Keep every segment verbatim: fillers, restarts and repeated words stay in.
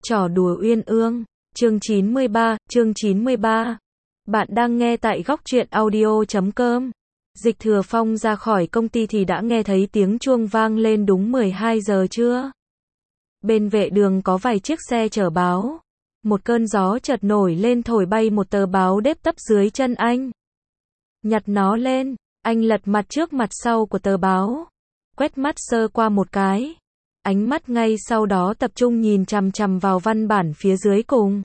Trò đùa uyên ương, chương chín mươi ba, chương chín mươi ba. Bạn đang nghe tại góc truyện audio chấm com. Dịch Thừa Phong ra khỏi công ty thì đã nghe thấy tiếng chuông vang lên đúng mười hai giờ trưa. Bên vệ đường có vài chiếc xe chở báo. Một cơn gió chợt nổi lên thổi bay một tờ báo đếp tấp dưới chân anh. Nhặt nó lên, anh lật mặt trước mặt sau của tờ báo. Quét mắt sơ qua một cái. Ánh mắt ngay sau đó tập trung nhìn chằm chằm vào văn bản phía dưới cùng.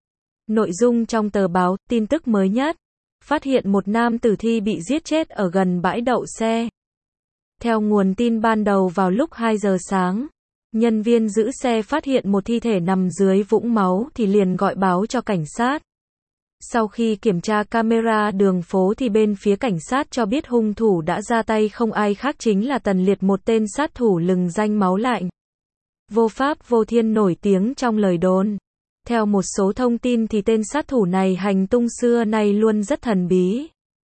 Nội dung trong tờ báo, tin tức mới nhất. Phát hiện một nam tử thi bị giết chết ở gần bãi đậu xe. Theo nguồn tin ban đầu vào lúc hai giờ sáng, nhân viên giữ xe phát hiện một thi thể nằm dưới vũng máu thì liền gọi báo cho cảnh sát. Sau khi kiểm tra camera đường phố thì bên phía cảnh sát cho biết hung thủ đã ra tay không ai khác chính là Tần Liệt, một tên sát thủ lừng danh máu lạnh. Vô pháp vô thiên nổi tiếng trong lời đồn. Theo một số thông tin thì tên sát thủ này hành tung xưa nay luôn rất thần bí.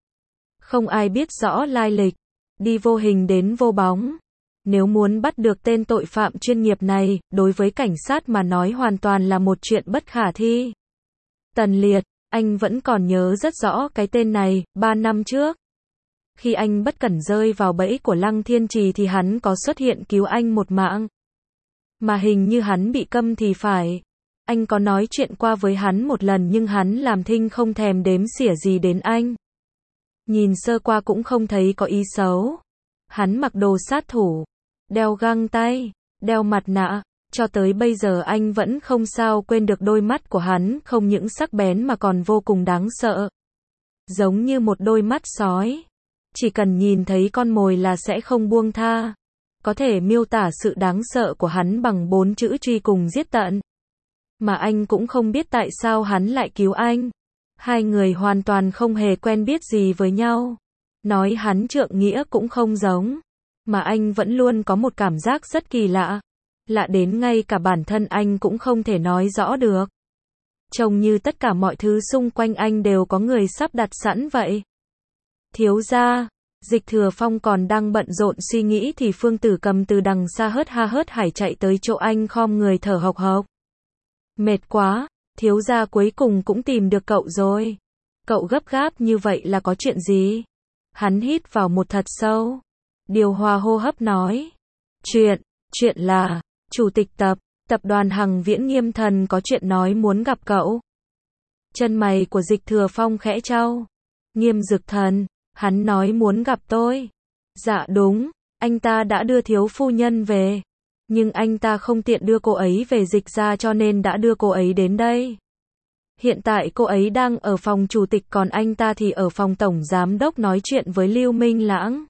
Không ai biết rõ lai lịch, đi vô hình đến vô bóng. Nếu muốn bắt được tên tội phạm chuyên nghiệp này, đối với cảnh sát mà nói hoàn toàn là một chuyện bất khả thi. Tần Liệt, anh vẫn còn nhớ rất rõ cái tên này, ba năm trước. Khi anh bất cẩn rơi vào bẫy của Lăng Thiên Trì thì hắn có xuất hiện cứu anh một mạng. Mà hình như hắn bị câm thì phải. Anh có nói chuyện qua với hắn một lần nhưng hắn làm thinh không thèm đếm xỉa gì đến anh. Nhìn sơ qua cũng không thấy có ý xấu. Hắn mặc đồ sát thủ, đeo găng tay, đeo mặt nạ. Cho tới bây giờ anh vẫn không sao quên được đôi mắt của hắn, không những sắc bén mà còn vô cùng đáng sợ. Giống như một đôi mắt sói. Chỉ cần nhìn thấy con mồi là sẽ không buông tha. Có thể miêu tả sự đáng sợ của hắn bằng bốn chữ: truy cùng giết tận. Mà anh cũng không biết tại sao hắn lại cứu anh. Hai người hoàn toàn không hề quen biết gì với nhau. Nói hắn trượng nghĩa cũng không giống. Mà anh vẫn luôn có một cảm giác rất kỳ lạ. Lạ đến ngay cả bản thân anh cũng không thể nói rõ được. Trông như tất cả mọi thứ xung quanh anh đều có người sắp đặt sẵn vậy. Thiếu gia, Dịch Thừa Phong còn đang bận rộn suy nghĩ thì Phương Tử Cầm từ đằng xa hớt ha hớt hải chạy tới chỗ anh, khom người thở hộc hộc. Mệt quá, thiếu gia cuối cùng cũng tìm được cậu rồi. Cậu gấp gáp như vậy là có chuyện gì? Hắn hít vào một thật sâu. Điều hòa hô hấp nói. Chuyện, chuyện là, chủ tịch tập, tập đoàn Hằng Viễn Nghiêm Thần có chuyện nói muốn gặp cậu. Chân mày của Dịch Thừa Phong khẽ chau. Nghiêm Dực Thần, hắn nói muốn gặp tôi. Dạ đúng, anh ta đã đưa thiếu phu nhân về. Nhưng anh ta không tiện đưa cô ấy về Dịch ra cho nên đã đưa cô ấy đến đây. Hiện tại cô ấy đang ở phòng chủ tịch còn anh ta thì ở phòng tổng giám đốc nói chuyện với Lưu Minh Lãng.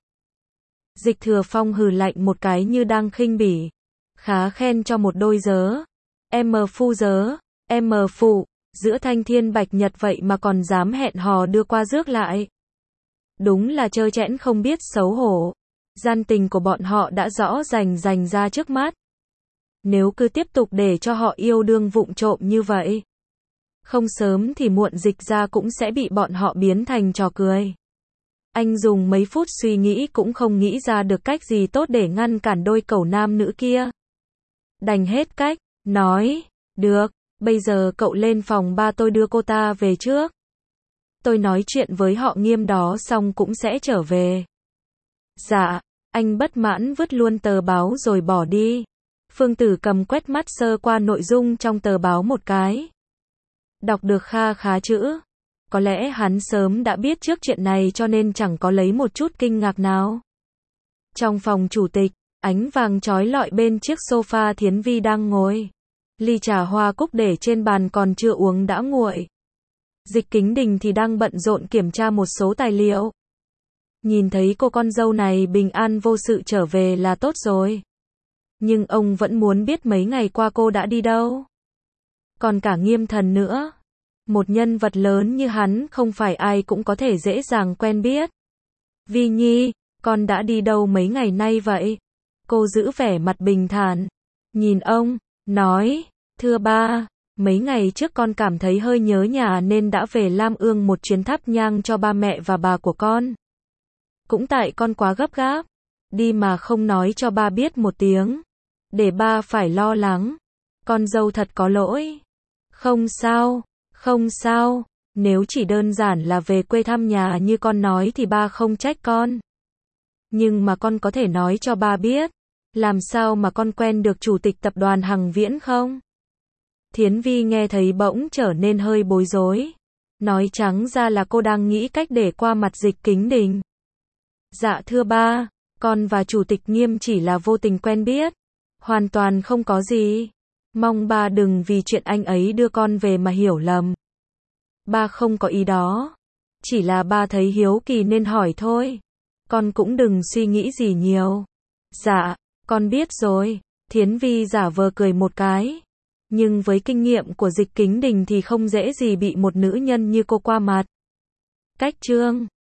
Dịch Thừa Phong hừ lạnh một cái như đang khinh bỉ. Khá khen cho một đôi dớ. Em phu dớ, em phụ, giữa thanh thiên bạch nhật vậy mà còn dám hẹn hò đưa qua rước lại. Đúng là trơ trẽn không biết xấu hổ. Gian tình của bọn họ đã rõ rành rành ra trước mắt. Nếu cứ tiếp tục để cho họ yêu đương vụng trộm như vậy, không sớm thì muộn Dịch ra cũng sẽ bị bọn họ biến thành trò cười. Anh dùng mấy phút suy nghĩ cũng không nghĩ ra được cách gì tốt để ngăn cản đôi cẩu nam nữ kia. Đành hết cách, nói, được, bây giờ cậu lên phòng ba tôi đưa cô ta về trước. Tôi nói chuyện với họ Nghiêm đó xong cũng sẽ trở về. Dạ, anh bất mãn vứt luôn tờ báo rồi bỏ đi. Phương Tử Cầm quét mắt sơ qua nội dung trong tờ báo một cái. Đọc được kha khá chữ. Có lẽ hắn sớm đã biết trước chuyện này cho nên chẳng có lấy một chút kinh ngạc nào. Trong phòng chủ tịch, ánh vàng chói lọi bên chiếc sofa Thiến Vi đang ngồi. Ly trà hoa cúc để trên bàn còn chưa uống đã nguội. Dịch Kính Đình thì đang bận rộn kiểm tra một số tài liệu. Nhìn thấy cô con dâu này bình an vô sự trở về là tốt rồi. Nhưng ông vẫn muốn biết mấy ngày qua cô đã đi đâu. Còn cả Nghiêm Thần nữa. Một nhân vật lớn như hắn không phải ai cũng có thể dễ dàng quen biết. Vi Nhi, con đã đi đâu mấy ngày nay vậy? Cô giữ vẻ mặt bình thản. Nhìn ông, nói, thưa ba, mấy ngày trước con cảm thấy hơi nhớ nhà nên đã về Lam Ương một chuyến thắp nhang cho ba mẹ và bà của con. Cũng tại con quá gấp gáp. Đi mà không nói cho ba biết một tiếng. Để ba phải lo lắng. con dâu thật có lỗi. Không sao, không sao, nếu chỉ đơn giản là về quê thăm nhà như con nói thì ba không trách con. Nhưng mà con có thể nói cho ba biết, làm sao mà con quen được chủ tịch tập đoàn Hằng Viễn không? Thiến Vi nghe thấy bỗng trở nên hơi bối rối. Nói trắng ra là cô đang nghĩ cách để qua mặt Dịch Kính Đình. Dạ thưa ba, con và chủ tịch Nghiêm chỉ là vô tình quen biết. Hoàn toàn không có gì. Mong ba đừng vì chuyện anh ấy đưa con về mà hiểu lầm. Ba không có ý đó. Chỉ là ba thấy hiếu kỳ nên hỏi thôi. Con cũng đừng suy nghĩ gì nhiều. Dạ, con biết rồi. Thiến Vi giả vờ cười một cái. Nhưng với kinh nghiệm của Dịch Kính Đình thì không dễ gì bị một nữ nhân như cô qua mặt. Cách chương